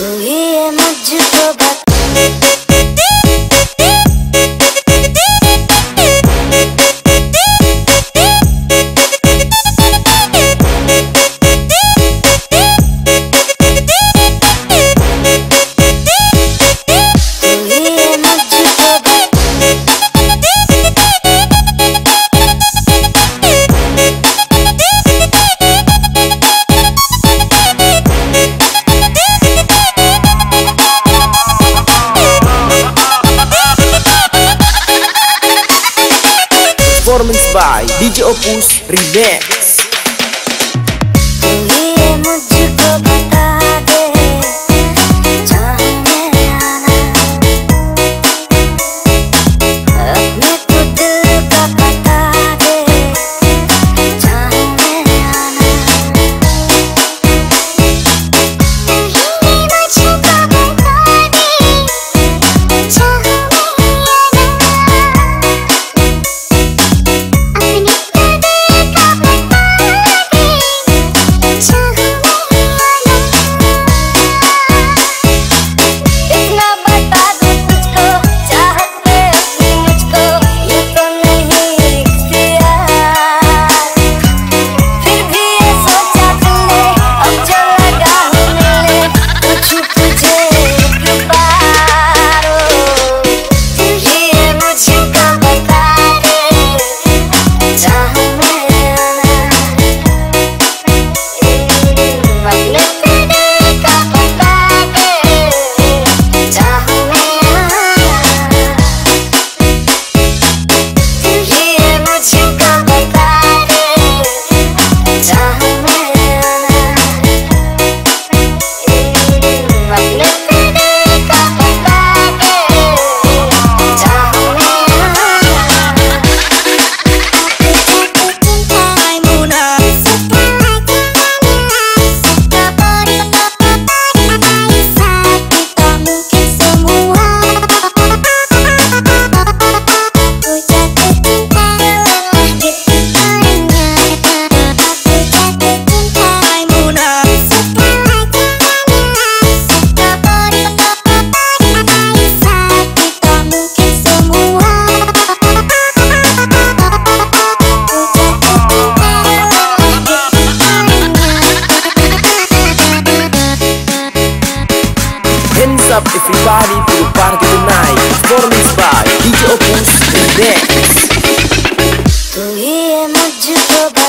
तू ही है मुझको Performance by DJ Opus Remix. तू ही है मुझको बता दे जहाँ मैं आना, अपने तो दिल का बता दे जहाँ मैं आना। तू ही मुझको बता दे जहाँ Hands up everybody to the party tonight. Performance by DJ Opus Remix. तू ही है मुझको बता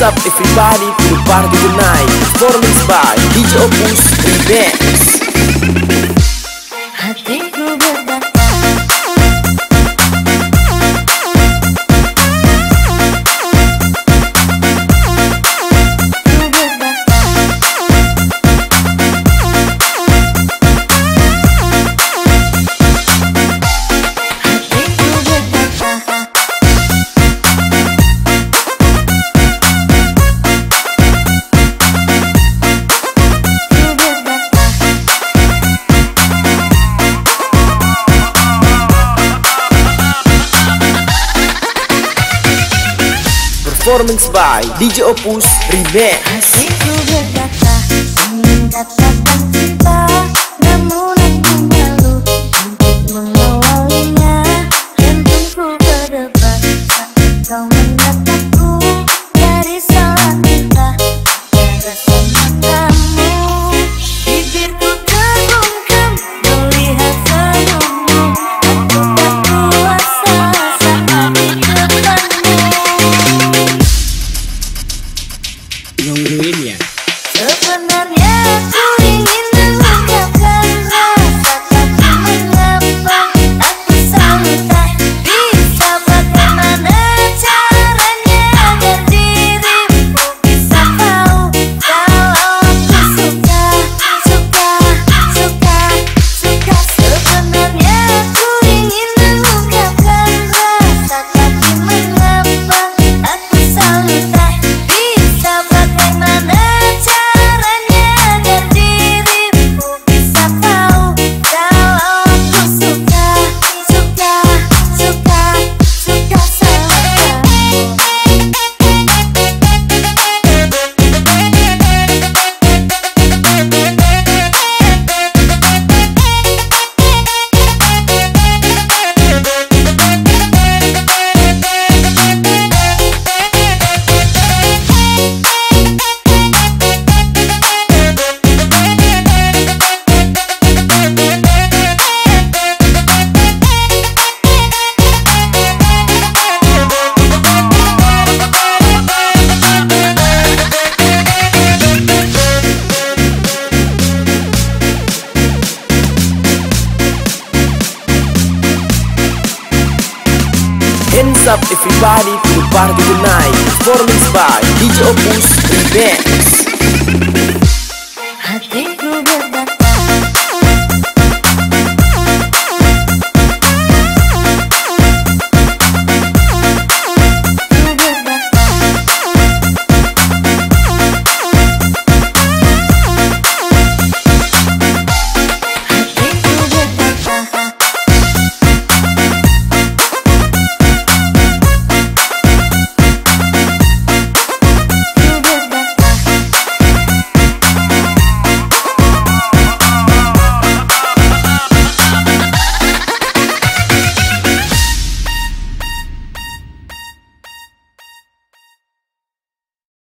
up everybody to the party tonight. Performance by DJ Opus Remix. Hatiku berkata Performance by DJ Opus Remix. Hatiku berkata ingin katakan cinta, namun aku malu untuk mengawalinya. Jantungku berdebar saat kau menatapku dari salah kita. Jaga sama kamu, bibirku terbungkam melihat senyummu. Aku tak kuasa saat di depanmu. Nungguin ya. Sebenarnya aku ingin mengungkapkan rasa, tapi mengapa aku selalu tak bisa. Bagaimana caranya agar dirimu bisa tahu kalau aku suka. Sebenarnya aku ingin mengungkapkan rasa, tapi mengapa aku selalu tak bisa. Bagaimana caranya agar dirimu bisa tahu kalau aku suka sama Hands up everybody to the party tonight. Performance by DJ Opus Remix. hati.